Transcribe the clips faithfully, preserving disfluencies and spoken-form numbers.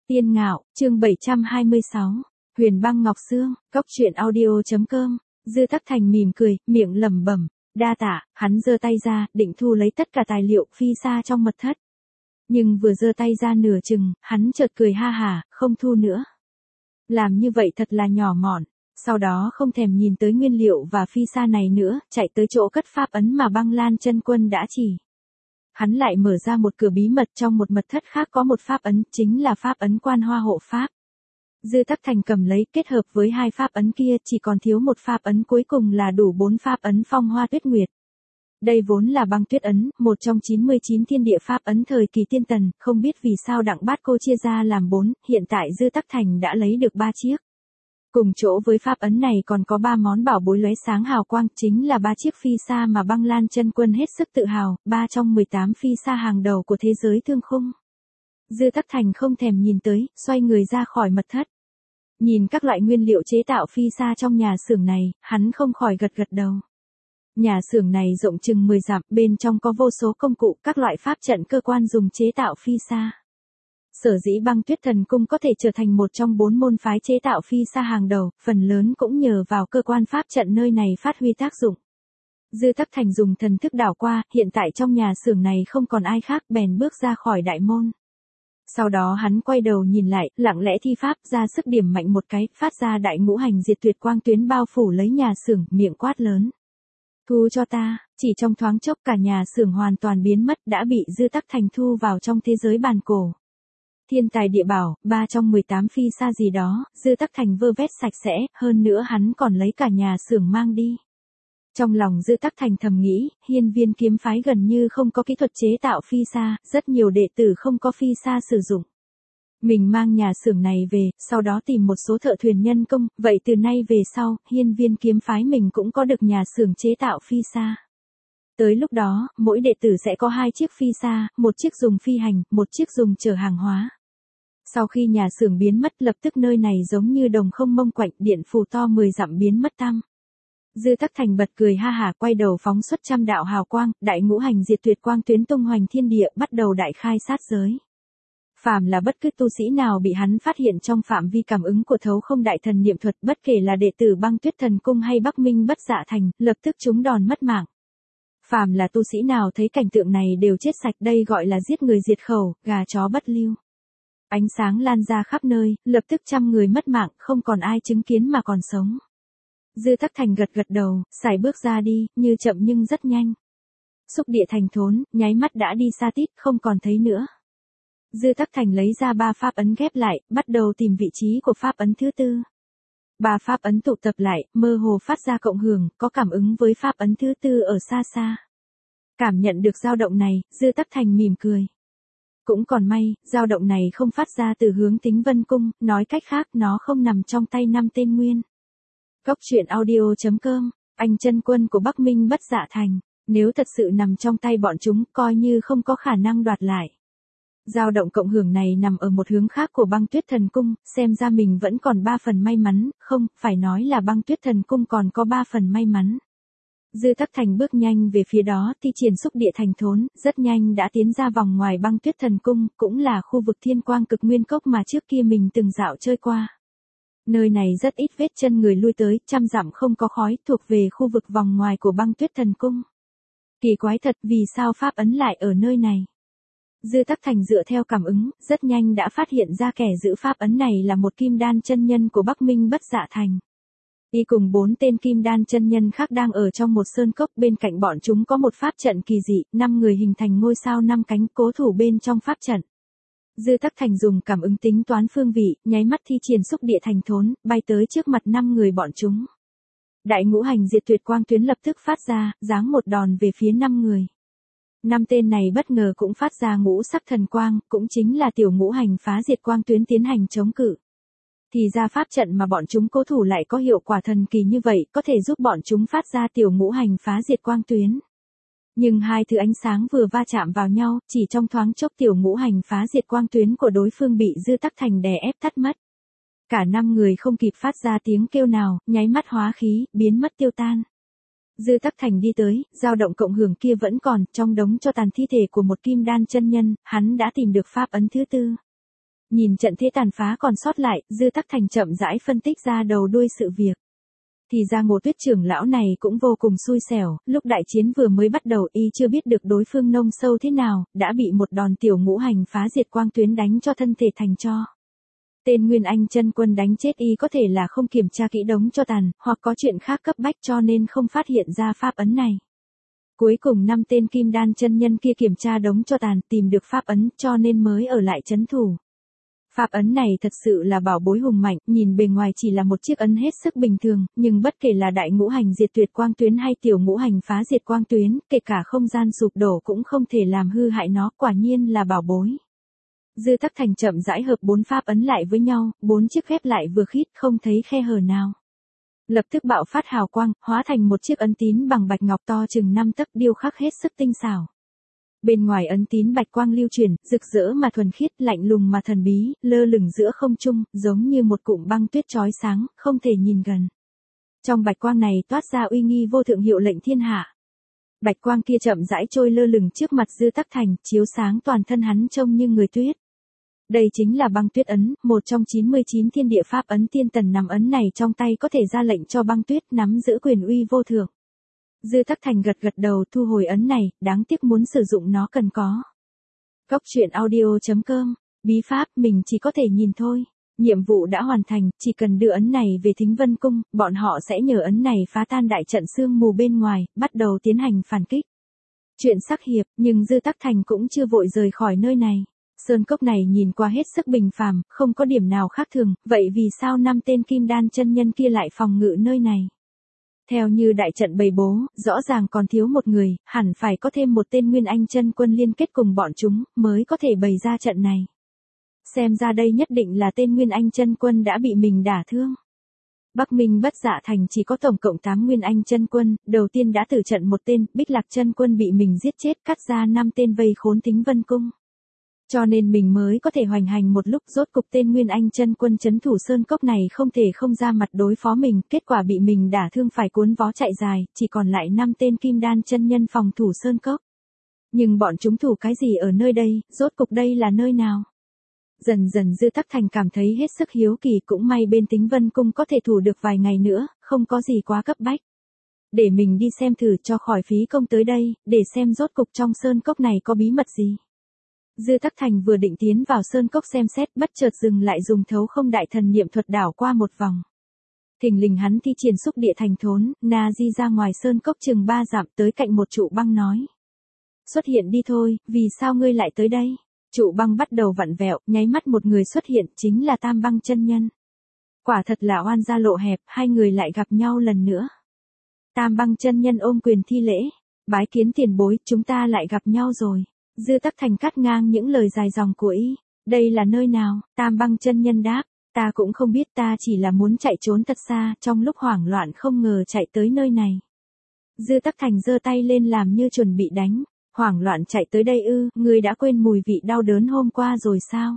Tiên Ngạo, chương bảy trăm hai mươi sáu. Huyền Băng Ngọc Xương, cốc truyện audio.com. Dư Tắc Thành mỉm cười, miệng lẩm bẩm, đa tạ. Hắn giơ tay ra, định thu lấy tất cả tài liệu phi sa trong mật thất. Nhưng vừa giơ tay ra nửa chừng, hắn chợt cười ha hả, không thu nữa. Làm như vậy thật là nhỏ mọn. Sau đó không thèm nhìn tới nguyên liệu và phi sa này nữa, chạy tới chỗ cất pháp ấn mà Băng Lan chân quân đã chỉ. Hắn lại mở ra một cửa bí mật, trong một mật thất khác có một pháp ấn, chính là pháp ấn Quan Hoa hộ pháp. Dư Tắc Thành cầm lấy, kết hợp với hai pháp ấn kia, chỉ còn thiếu một pháp ấn cuối cùng là đủ bốn pháp ấn Phong Hoa Tuyết Nguyệt. Đây vốn là Băng Tuyết ấn, một trong chín mươi chín thiên địa pháp ấn thời kỳ tiên tần, không biết vì sao Đặng Bát Cô chia ra làm bốn, hiện tại Dư Tắc Thành đã lấy được ba chiếc. Cùng chỗ với pháp ấn này còn có ba món bảo bối lóe sáng hào quang, chính là ba chiếc phi sa mà Băng Lan chân quân hết sức tự hào, ba trong mười tám phi sa hàng đầu của thế giới thương khung. Dư Tắc Thành không thèm nhìn tới, xoay người ra khỏi mật thất. Nhìn các loại nguyên liệu chế tạo phi sa trong nhà xưởng này, hắn không khỏi gật gật đầu. Nhà xưởng này rộng chừng mười dặm, bên trong có vô số công cụ, các loại pháp trận cơ quan dùng chế tạo phi sa. Sở dĩ Băng Tuyết Thần Cung có thể trở thành một trong bốn môn phái chế tạo phi sa hàng đầu, phần lớn cũng nhờ vào cơ quan pháp trận nơi này phát huy tác dụng. Dư Tắc Thành dùng thần thức đảo qua, hiện tại trong nhà xưởng này không còn ai khác, bèn bước ra khỏi đại môn. Sau đó hắn quay đầu nhìn lại, lặng lẽ thi pháp, ra sức điểm mạnh một cái, phát ra đại ngũ hành diệt tuyệt quang tuyến bao phủ lấy nhà xưởng, miệng quát lớn. Thu cho ta. Chỉ trong thoáng chốc cả nhà xưởng hoàn toàn biến mất, đã bị Dư Tắc Thành thu vào trong thế giới bàn cổ. Thiên tài địa bảo, ba trong mười tám phi sa gì đó, Dư Tắc Thành vơ vét sạch sẽ, hơn nữa hắn còn lấy cả nhà xưởng mang đi. Trong lòng Dư Tắc Thành thầm nghĩ, Hiên Viên kiếm phái gần như không có kỹ thuật chế tạo phi sa, rất nhiều đệ tử không có phi sa sử dụng. Mình mang nhà xưởng này về, sau đó tìm một số thợ thuyền nhân công, vậy từ nay về sau, Hiên Viên kiếm phái mình cũng có được nhà xưởng chế tạo phi sa. Tới lúc đó, mỗi đệ tử sẽ có hai chiếc phi sa, một chiếc dùng phi hành, một chiếc dùng chở hàng hóa. Sau khi nhà xưởng biến mất, lập tức nơi này giống như đồng không mông quạnh, điện phù to mười dặm biến mất tăm. Dư Tắc Thành bật cười ha hả, quay đầu phóng xuất trăm đạo hào quang, đại ngũ hành diệt tuyệt quang tuyến tung hoành thiên địa, bắt đầu đại khai sát giới. Phàm là bất cứ tu sĩ nào bị hắn phát hiện trong phạm vi cảm ứng của Thấu Không Đại Thần niệm thuật, bất kể là đệ tử Băng Tuyết Thần Cung hay Bắc Minh Bất Dạ Thành, lập tức trúng đòn mất mạng. Phàm là tu sĩ nào thấy cảnh tượng này đều chết sạch, đây gọi là giết người diệt khẩu, gà chó bất lưu. Ánh sáng lan ra khắp nơi, lập tức trăm người mất mạng, không còn ai chứng kiến mà còn sống. Dư Tắc Thành gật gật đầu, sải bước ra đi, như chậm nhưng rất nhanh. Xúc địa thành thốn, nháy mắt đã đi xa tít, không còn thấy nữa. Dư Tắc Thành lấy ra ba pháp ấn ghép lại, bắt đầu tìm vị trí của pháp ấn thứ tư. Ba pháp ấn tụ tập lại, mơ hồ phát ra cộng hưởng, có cảm ứng với pháp ấn thứ tư ở xa xa. Cảm nhận được dao động này, Dư Tắc Thành mỉm cười. Cũng còn may, dao động này không phát ra từ hướng Tính Vân Cung, nói cách khác nó không nằm trong tay năm tên nguyên. Cốc truyện audio.com, anh chân quân của Bắc Minh Bất Dạ Thành, nếu thật sự nằm trong tay bọn chúng, coi như không có khả năng đoạt lại. Dao động cộng hưởng này nằm ở một hướng khác của Băng Tuyết Thần Cung, xem ra mình vẫn còn ba phần may mắn, không, phải nói là Băng Tuyết Thần Cung còn có ba phần may mắn. Dư Tắc Thành bước nhanh về phía đó, thi triển xúc địa thành thốn, rất nhanh đã tiến ra vòng ngoài Băng Tuyết Thần Cung, cũng là khu vực Thiên Quang Cực Nguyên Cốc mà trước kia mình từng dạo chơi qua. Nơi này rất ít vết chân người lui tới, trăm dặm không có khói, thuộc về khu vực vòng ngoài của Băng Tuyết Thần Cung. Kỳ quái thật, vì sao pháp ấn lại ở nơi này? Dư Tắc Thành dựa theo cảm ứng, rất nhanh đã phát hiện ra kẻ giữ pháp ấn này là một kim đan chân nhân của Bắc Minh Bất Dạ Thành. Y cùng bốn tên kim đan chân nhân khác đang ở trong một sơn cốc, bên cạnh bọn chúng có một pháp trận kỳ dị, năm người hình thành ngôi sao năm cánh cố thủ bên trong pháp trận. Dư Tắc Thành dùng cảm ứng tính toán phương vị, nháy mắt thi triển xúc địa thành thốn, bay tới trước mặt năm người bọn chúng. Đại ngũ hành diệt tuyệt quang tuyến lập tức phát ra, giáng một đòn về phía năm người. Năm tên này bất ngờ cũng phát ra ngũ sắc thần quang, cũng chính là tiểu ngũ hành phá diệt quang tuyến tiến hành chống cự. Thì ra pháp trận mà bọn chúng cố thủ lại có hiệu quả thần kỳ như vậy, có thể giúp bọn chúng phát ra tiểu ngũ hành phá diệt quang tuyến. Nhưng hai thứ ánh sáng vừa va chạm vào nhau, chỉ trong thoáng chốc tiểu ngũ hành phá diệt quang tuyến của đối phương bị Dư Tắc Thành đè ép tắt mất. Cả năm người không kịp phát ra tiếng kêu nào, nháy mắt hóa khí, biến mất tiêu tan. Dư Tắc Thành đi tới, dao động cộng hưởng kia vẫn còn, trong đống cho tàn thi thể của một kim đan chân nhân, hắn đã tìm được pháp ấn thứ tư. Nhìn trận thế tàn phá còn sót lại, Dư Tắc Thành chậm rãi phân tích ra đầu đuôi sự việc. Thì ra Ngộ Tuyết trưởng lão này cũng vô cùng xui xẻo, lúc đại chiến vừa mới bắt đầu y chưa biết được đối phương nông sâu thế nào, đã bị một đòn tiểu ngũ hành phá diệt quang tuyến đánh cho thân thể thành tro. Tên Nguyên Anh chân quân đánh chết y có thể là không kiểm tra kỹ đống cho tàn, hoặc có chuyện khác cấp bách cho nên không phát hiện ra pháp ấn này. Cuối cùng năm tên kim đan chân nhân kia kiểm tra đống cho tàn, tìm được pháp ấn cho nên mới ở lại trấn thủ. Pháp ấn này thật sự là bảo bối hùng mạnh, nhìn bề ngoài chỉ là một chiếc ấn hết sức bình thường, nhưng bất kể là đại ngũ hành diệt tuyệt quang tuyến hay tiểu ngũ hành phá diệt quang tuyến, kể cả không gian sụp đổ cũng không thể làm hư hại nó, quả nhiên là bảo bối. Dư Tắc Thành chậm rãi hợp bốn pháp ấn lại với nhau, bốn chiếc khép lại vừa khít, không thấy khe hở nào. Lập tức bạo phát hào quang, hóa thành một chiếc ấn tín bằng bạch ngọc to chừng năm tấc, điêu khắc hết sức tinh xảo. Bên ngoài ấn tín bạch quang lưu chuyển, rực rỡ mà thuần khiết, lạnh lùng mà thần bí, lơ lửng giữa không trung, giống như một cụm băng tuyết chói sáng, không thể nhìn gần. Trong bạch quang này toát ra uy nghi vô thượng hiệu lệnh thiên hạ. Bạch quang kia chậm rãi trôi lơ lửng trước mặt Dư Tắc Thành, chiếu sáng toàn thân hắn trông như người tuyết. Đây chính là băng tuyết ấn, một trong chín mươi chín thiên địa pháp ấn, tiên tần nắm ấn này trong tay có thể ra lệnh cho băng tuyết nắm giữ quyền uy vô thượng. Dư Tắc Thành gật gật đầu thu hồi ấn này, đáng tiếc muốn sử dụng nó cần có. Góc truyện audio chấm com, bí pháp mình chỉ có thể nhìn thôi. Nhiệm vụ đã hoàn thành, chỉ cần đưa ấn này về Thính Vân Cung, bọn họ sẽ nhờ ấn này phá tan đại trận sương mù bên ngoài, bắt đầu tiến hành phản kích. Chuyện sắc hiệp, nhưng Dư Tắc Thành cũng chưa vội rời khỏi nơi này. Sơn cốc này nhìn qua hết sức bình phàm, không có điểm nào khác thường, vậy vì sao năm tên kim đan chân nhân kia lại phòng ngự nơi này? Theo như đại trận bày bố, rõ ràng còn thiếu một người, hẳn phải có thêm một tên Nguyên Anh chân quân liên kết cùng bọn chúng, mới có thể bày ra trận này. Xem ra đây nhất định là tên Nguyên Anh chân quân đã bị mình đả thương. Bắc Minh Bất Dạ Thành chỉ có tổng cộng tám Nguyên Anh chân quân, đầu tiên đã tử trận một tên, Bích Lạc chân quân bị mình giết chết, cắt ra năm tên vây khốn Thính Vân Cung. Cho nên mình mới có thể hoành hành một lúc, rốt cục tên Nguyên Anh chân quân trấn thủ sơn cốc này không thể không ra mặt đối phó mình, kết quả bị mình đả thương phải cuốn vó chạy dài, chỉ còn lại năm tên kim đan chân nhân phòng thủ sơn cốc. Nhưng bọn chúng thủ cái gì ở nơi đây, rốt cục đây là nơi nào? Dần dần Dư Tắc Thành cảm thấy hết sức hiếu kỳ, cũng may bên Thính Vân Cung có thể thủ được vài ngày nữa, không có gì quá cấp bách. Để mình đi xem thử cho khỏi phí công tới đây, để xem rốt cục trong sơn cốc này có bí mật gì. Dư Tắc Thành vừa định tiến vào sơn cốc xem xét, bất chợt dừng lại, dùng thấu không đại thần niệm thuật đảo qua một vòng. Thình lình hắn thi triển xúc địa thành thốn, na di ra ngoài sơn cốc chừng ba dặm, tới cạnh một trụ băng nói. Xuất hiện đi thôi, vì sao ngươi lại tới đây? Trụ băng bắt đầu vặn vẹo, nháy mắt một người xuất hiện, chính là Tam Băng chân nhân. Quả thật là oan gia lộ hẹp, hai người lại gặp nhau lần nữa. Tam Băng chân nhân ôm quyền thi lễ, bái kiến tiền bối, chúng ta lại gặp nhau rồi. Dư Tắc Thành cắt ngang những lời dài dòng của y. Đây là nơi nào? Tam Băng chân nhân đáp, ta cũng không biết, ta chỉ là muốn chạy trốn thật xa, trong lúc hoảng loạn không ngờ chạy tới nơi này. Dư Tắc Thành giơ tay lên làm như chuẩn bị đánh. Hoảng loạn chạy tới đây ư, ngươi đã quên mùi vị đau đớn hôm qua rồi sao?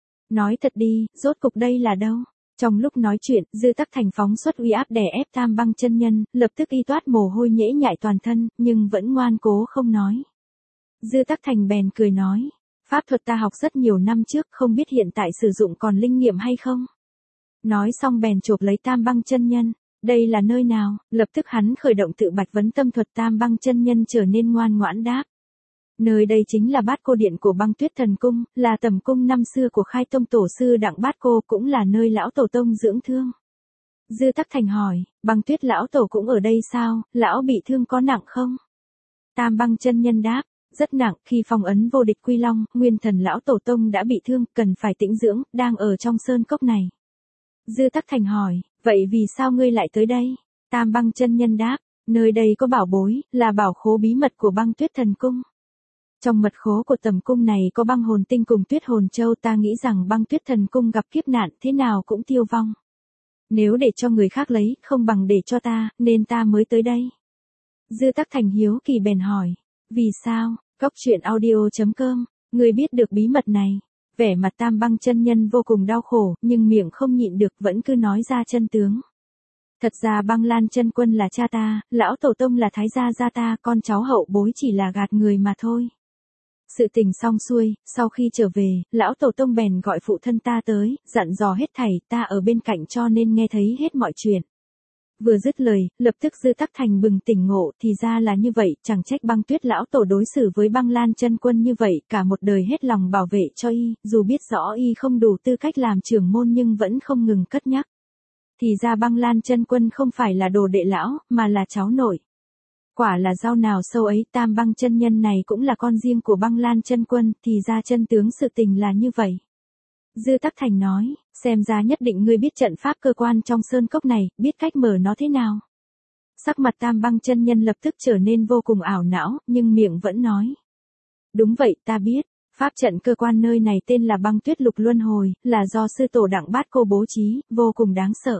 Nói thật đi, rốt cục đây là đâu? Trong lúc nói chuyện, Dư Tắc Thành phóng xuất uy áp đè ép Tam Băng chân nhân, lập tức y toát mồ hôi nhễ nhại toàn thân, nhưng vẫn ngoan cố không nói. Dư Tắc Thành bèn cười nói, pháp thuật ta học rất nhiều năm trước, không biết hiện tại sử dụng còn linh nghiệm hay không? Nói xong bèn chộp lấy Tam Băng chân nhân, đây là nơi nào? Lập tức hắn khởi động tự bạch vấn tâm thuật, Tam Băng chân nhân trở nên ngoan ngoãn đáp. Nơi đây chính là Bát Cô Điện của Băng Tuyết Thần Cung, là tầm cung năm xưa của Khai Tông tổ sư Đặng Bát Cô, cũng là nơi lão tổ tông dưỡng thương. Dư Tắc Thành hỏi, Băng Tuyết lão tổ cũng ở đây sao, lão bị thương có nặng không? Tam Băng chân nhân đáp, rất nặng, khi phong ấn vô địch quy long, nguyên thần lão tổ tông đã bị thương, cần phải tĩnh dưỡng, đang ở trong sơn cốc này. Dư Tắc Thành hỏi, vậy vì sao ngươi lại tới đây? Tam Băng chân nhân đáp, nơi đây có bảo bối, là bảo khố bí mật của Băng Tuyết Thần Cung. Trong mật khố của tầm cung này có băng hồn tinh cùng tuyết hồn châu, ta nghĩ rằng Băng Tuyết Thần Cung gặp kiếp nạn thế nào cũng tiêu vong. Nếu để cho người khác lấy, không bằng để cho ta, nên ta mới tới đây. Dư Tắc Thành hiếu kỳ bèn hỏi, vì sao? Góc truyện audio chấm com, người biết được bí mật này. Vẻ mặt Tam Băng chân nhân vô cùng đau khổ, nhưng miệng không nhịn được vẫn cứ nói ra chân tướng. Thật ra Băng Lan chân quân là cha ta, lão tổ tông là thái gia gia ta, con cháu hậu bối chỉ là gạt người mà thôi. Sự tình xong xuôi, sau khi trở về, lão tổ tông bèn gọi phụ thân ta tới, dặn dò hết thảy, ta ở bên cạnh cho nên nghe thấy hết mọi chuyện. Vừa dứt lời, lập tức Dư Tắc Thành bừng tỉnh ngộ, thì ra là như vậy, chẳng trách Băng Tuyết lão tổ đối xử với Băng Lan chân quân như vậy, cả một đời hết lòng bảo vệ cho y, dù biết rõ y không đủ tư cách làm trưởng môn nhưng vẫn không ngừng cất nhắc. Thì ra Băng Lan chân quân không phải là đồ đệ lão, mà là cháu nội. Quả là dao nào sâu ấy, Tam Băng chân nhân này cũng là con riêng của Băng Lan chân quân, thì ra chân tướng sự tình là như vậy. Dư Tắc Thành nói, xem ra nhất định ngươi biết trận pháp cơ quan trong sơn cốc này, biết cách mở nó thế nào. Sắc mặt Tam Băng chân nhân lập tức trở nên vô cùng ảo não, nhưng miệng vẫn nói. Đúng vậy, ta biết, pháp trận cơ quan nơi này tên là Băng Tuyết Lục Luân Hồi, là do sư tổ Đặng Bát Cô bố trí, vô cùng đáng sợ.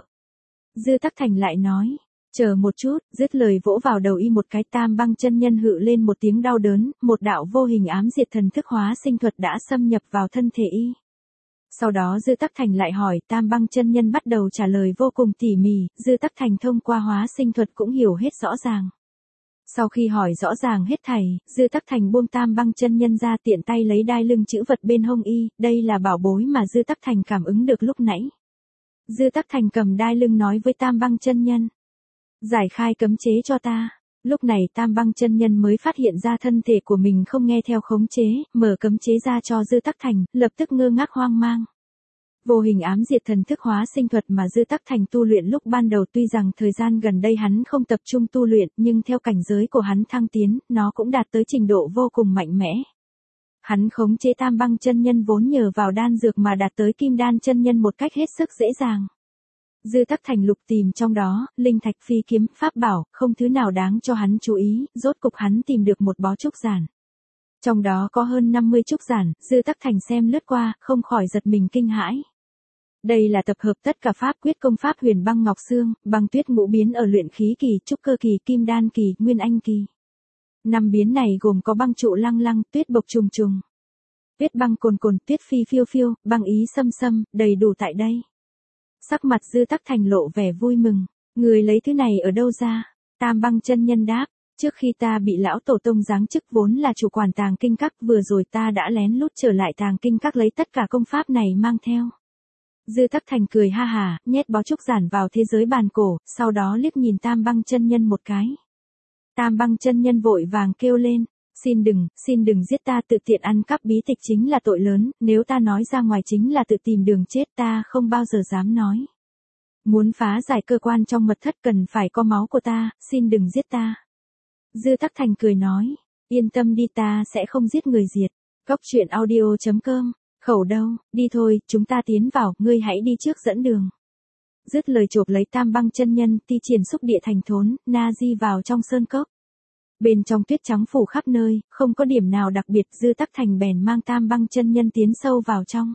Dư Tắc Thành lại nói, chờ một chút, dứt lời vỗ vào đầu y một cái. Tam Băng chân nhân hự lên một tiếng đau đớn, một đạo vô hình ám diệt thần thức hóa sinh thuật đã xâm nhập vào thân thể y. Sau đó Dư Tắc Thành lại hỏi, Tam Băng chân nhân bắt đầu trả lời vô cùng tỉ mỉ, Dư Tắc Thành thông qua hóa sinh thuật cũng hiểu hết rõ ràng. Sau khi hỏi rõ ràng hết thảy, Dư Tắc Thành buông Tam Băng chân nhân ra, tiện tay lấy đai lưng chữ vật bên hông y, đây là bảo bối mà Dư Tắc Thành cảm ứng được lúc nãy. Dư Tắc Thành cầm đai lưng nói với Tam Băng chân nhân, giải khai cấm chế cho ta. Lúc này Tam Băng chân nhân mới phát hiện ra thân thể của mình không nghe theo khống chế, mở cấm chế ra cho Dư Tắc Thành, lập tức ngơ ngác hoang mang. Vô hình ám diệt thần thức hóa sinh thuật mà Dư Tắc Thành tu luyện lúc ban đầu, tuy rằng thời gian gần đây hắn không tập trung tu luyện, nhưng theo cảnh giới của hắn thăng tiến, nó cũng đạt tới trình độ vô cùng mạnh mẽ. Hắn khống chế Tam Băng chân nhân vốn nhờ vào đan dược mà đạt tới Kim Đan chân nhân một cách hết sức dễ dàng. Dư Tắc Thành lục tìm trong đó, linh thạch, phi kiếm, pháp bảo, không thứ nào đáng cho hắn chú ý, rốt cục hắn tìm được một bó trúc giản. Trong đó có hơn năm mươi trúc giản, Dư Tắc Thành xem lướt qua, không khỏi giật mình kinh hãi. Đây là tập hợp tất cả pháp quyết công pháp Huyền Băng Ngọc Xương, Băng Tuyết ngũ biến ở luyện khí kỳ, trúc cơ kỳ, kim đan kỳ, nguyên anh kỳ. Năm biến này gồm có băng trụ lăng lăng, tuyết bộc trùng trùng, tuyết băng cồn cồn, tuyết phi phiêu phiêu, băng ý xâm xâm, đầy đủ tại đây. Sắc mặt Dư Tắc Thành lộ vẻ vui mừng, người lấy thứ này ở đâu ra? Tam Băng chân nhân đáp, trước khi ta bị lão tổ tông giáng chức vốn là chủ quản tàng kinh các, vừa rồi ta đã lén lút trở lại tàng kinh các lấy tất cả công pháp này mang theo. Dư Tắc Thành cười ha hà, nhét bó trúc giản vào thế giới bàn cổ, sau đó liếc nhìn Tam Băng chân nhân một cái. Tam Băng chân nhân vội vàng kêu lên, xin đừng, xin đừng giết ta, tự tiện ăn cắp bí tịch chính là tội lớn, nếu ta nói ra ngoài chính là tự tìm đường chết, ta không bao giờ dám nói. Muốn phá giải cơ quan trong mật thất cần phải có máu của ta, xin đừng giết ta. Dư Tắc Thành cười nói, yên tâm đi, ta sẽ không giết người diệt. Góc truyện audio chấm com, khẩu đâu, đi thôi, chúng ta tiến vào, ngươi hãy đi trước dẫn đường. Dứt lời chộp lấy Tam Băng chân nhân, ti triển xúc địa thành thốn, na di vào trong sơn cốc. Bên trong tuyết trắng phủ khắp nơi, không có điểm nào đặc biệt, Dư Tắc Thành bèn mang Tam Băng chân nhân tiến sâu vào trong.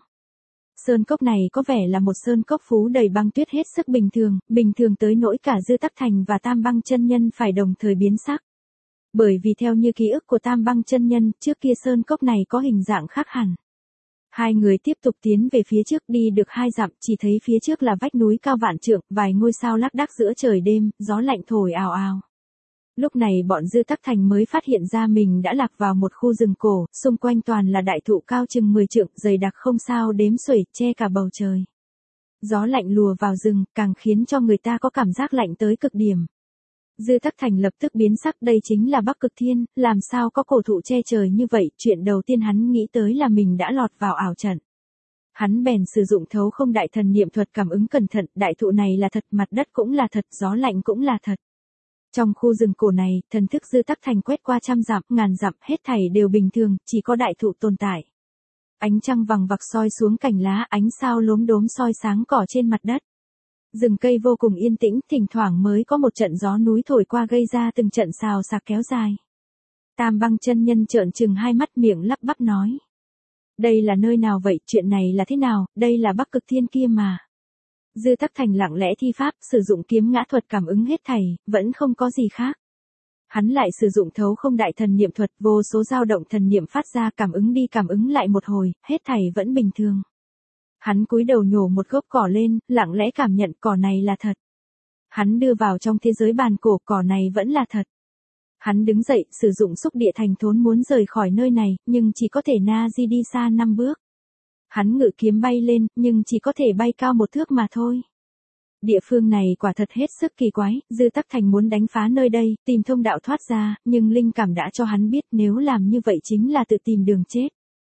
Sơn cốc này có vẻ là một sơn cốc phú đầy băng tuyết hết sức bình thường, bình thường tới nỗi cả Dư Tắc Thành và Tam Băng chân nhân phải đồng thời biến sắc. Bởi vì theo như ký ức của Tam Băng chân nhân, trước kia sơn cốc này có hình dạng khác hẳn. Hai người tiếp tục tiến về phía trước, đi được hai dặm, chỉ thấy phía trước là vách núi cao vạn trượng, vài ngôi sao lác đác giữa trời đêm, gió lạnh thổi ào ào. Lúc này bọn Dư Tắc Thành mới phát hiện ra mình đã lạc vào một khu rừng cổ, xung quanh toàn là đại thụ cao chừng mười trượng, dày đặc không sao đếm xuể, che cả bầu trời. Gió lạnh lùa vào rừng, càng khiến cho người ta có cảm giác lạnh tới cực điểm. Dư Tắc Thành lập tức biến sắc, đây chính là Bắc Cực Thiên, làm sao có cổ thụ che trời như vậy, chuyện đầu tiên hắn nghĩ tới là mình đã lọt vào ảo trận. Hắn bèn sử dụng thấu không đại thần niệm thuật cảm ứng cẩn thận, đại thụ này là thật, mặt đất cũng là thật, gió lạnh cũng là thật. Trong khu rừng cổ này, thần thức Dư Tắc Thành quét qua trăm dặm, ngàn dặm, hết thảy đều bình thường, chỉ có đại thụ tồn tại. Ánh trăng vằng vặc soi xuống cành lá, ánh sao lốm đốm soi sáng cỏ trên mặt đất. Rừng cây vô cùng yên tĩnh, thỉnh thoảng mới có một trận gió núi thổi qua gây ra từng trận xào xạc kéo dài. Tam Băng chân nhân trợn trừng hai mắt, miệng lắp bắp nói. Đây là nơi nào vậy, chuyện này là thế nào, đây là Bắc Cực Thiên kia mà. Dư Tắc Thành lặng lẽ thi pháp, sử dụng kiếm ngã thuật cảm ứng hết thảy, vẫn không có gì khác. Hắn lại sử dụng thấu không đại thần niệm thuật, vô số dao động thần niệm phát ra, cảm ứng đi cảm ứng lại một hồi, hết thảy vẫn bình thường. Hắn cúi đầu nhổ một gốc cỏ lên, lặng lẽ cảm nhận cỏ này là thật. Hắn đưa vào trong thế giới bàn cổ, cỏ này vẫn là thật. Hắn đứng dậy, sử dụng xúc địa thành thốn muốn rời khỏi nơi này, nhưng chỉ có thể na di đi xa năm bước. Hắn ngự kiếm bay lên, nhưng chỉ có thể bay cao một thước mà thôi. Địa phương này quả thật hết sức kỳ quái, Dư Tắc Thành muốn đánh phá nơi đây, tìm thông đạo thoát ra, nhưng linh cảm đã cho hắn biết nếu làm như vậy chính là tự tìm đường chết.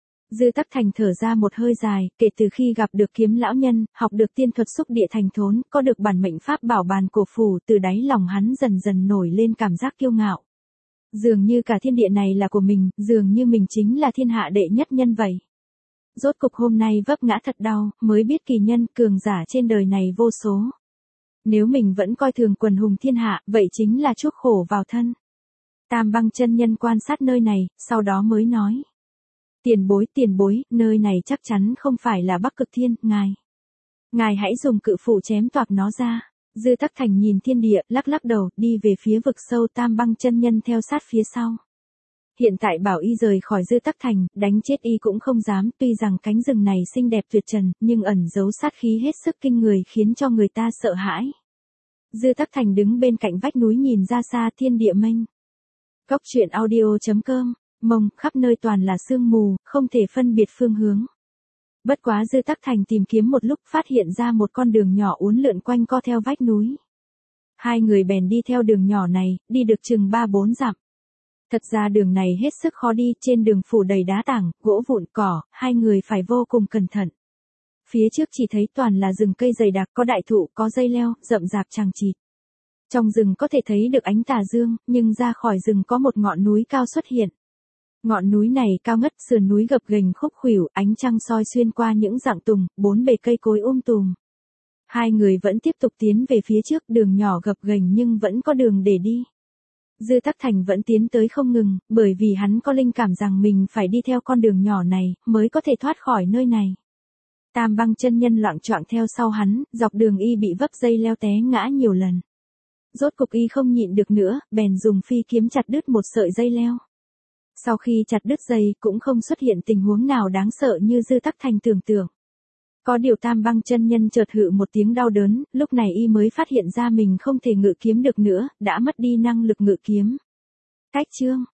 Dư Tắc Thành thở ra một hơi dài, kể từ khi gặp được kiếm lão nhân, học được tiên thuật xúc địa thành thốn, có được bản mệnh pháp bảo bàn cổ phù, từ đáy lòng hắn dần dần nổi lên cảm giác kiêu ngạo. Dường như cả thiên địa này là của mình, dường như mình chính là thiên hạ đệ nhất nhân vậy. Rốt cục hôm nay vấp ngã thật đau, mới biết kỳ nhân cường giả trên đời này vô số. Nếu mình vẫn coi thường quần hùng thiên hạ, vậy chính là chuốc khổ vào thân. Tam Băng chân nhân quan sát nơi này, sau đó mới nói. Tiền bối, tiền bối, nơi này chắc chắn không phải là Bắc Cực Thiên, ngài. Ngài hãy dùng cự phủ chém toạc nó ra. Dư Tắc Thành nhìn thiên địa, lắc lắc đầu, đi về phía vực sâu. Tam Băng chân nhân theo sát phía sau. Hiện tại bảo y rời khỏi Dư Tắc Thành, đánh chết y cũng không dám, tuy rằng cánh rừng này xinh đẹp tuyệt trần, nhưng ẩn giấu sát khí hết sức kinh người khiến cho người ta sợ hãi. Dư Tắc Thành đứng bên cạnh vách núi nhìn ra xa thiên địa mênh. Cốc truyện audio chấm com, mông, khắp nơi toàn là sương mù, không thể phân biệt phương hướng. Bất quá Dư Tắc Thành tìm kiếm một lúc phát hiện ra một con đường nhỏ uốn lượn quanh co theo vách núi. Hai người bèn đi theo đường nhỏ này, đi được chừng ba bốn dặm. Thật ra đường này hết sức khó đi, trên đường phủ đầy đá tảng, gỗ vụn cỏ, hai người phải vô cùng cẩn thận. Phía trước chỉ thấy toàn là rừng cây dày đặc, có đại thụ, có dây leo, rậm rạp chằng chịt. Trong rừng có thể thấy được ánh tà dương, nhưng ra khỏi rừng có một ngọn núi cao xuất hiện. Ngọn núi này cao ngất, sườn núi gập ghềnh khúc khuỷu, ánh trăng soi xuyên qua những rặng tùng, bốn bề cây cối um tùm. Hai người vẫn tiếp tục tiến về phía trước, đường nhỏ gập ghềnh nhưng vẫn có đường để đi. Dư Tắc Thành vẫn tiến tới không ngừng, bởi vì hắn có linh cảm rằng mình phải đi theo con đường nhỏ này, mới có thể thoát khỏi nơi này. Tam Băng chân nhân loạng choạng theo sau hắn, dọc đường y bị vấp dây leo té ngã nhiều lần. Rốt cục y không nhịn được nữa, bèn dùng phi kiếm chặt đứt một sợi dây leo. Sau khi chặt đứt dây, cũng không xuất hiện tình huống nào đáng sợ như Dư Tắc Thành tưởng tượng. Có điều Tam Băng chân nhân chợt hự một tiếng đau đớn, lúc này y mới phát hiện ra mình không thể ngự kiếm được nữa, đã mất đi năng lực ngự kiếm. Cách chương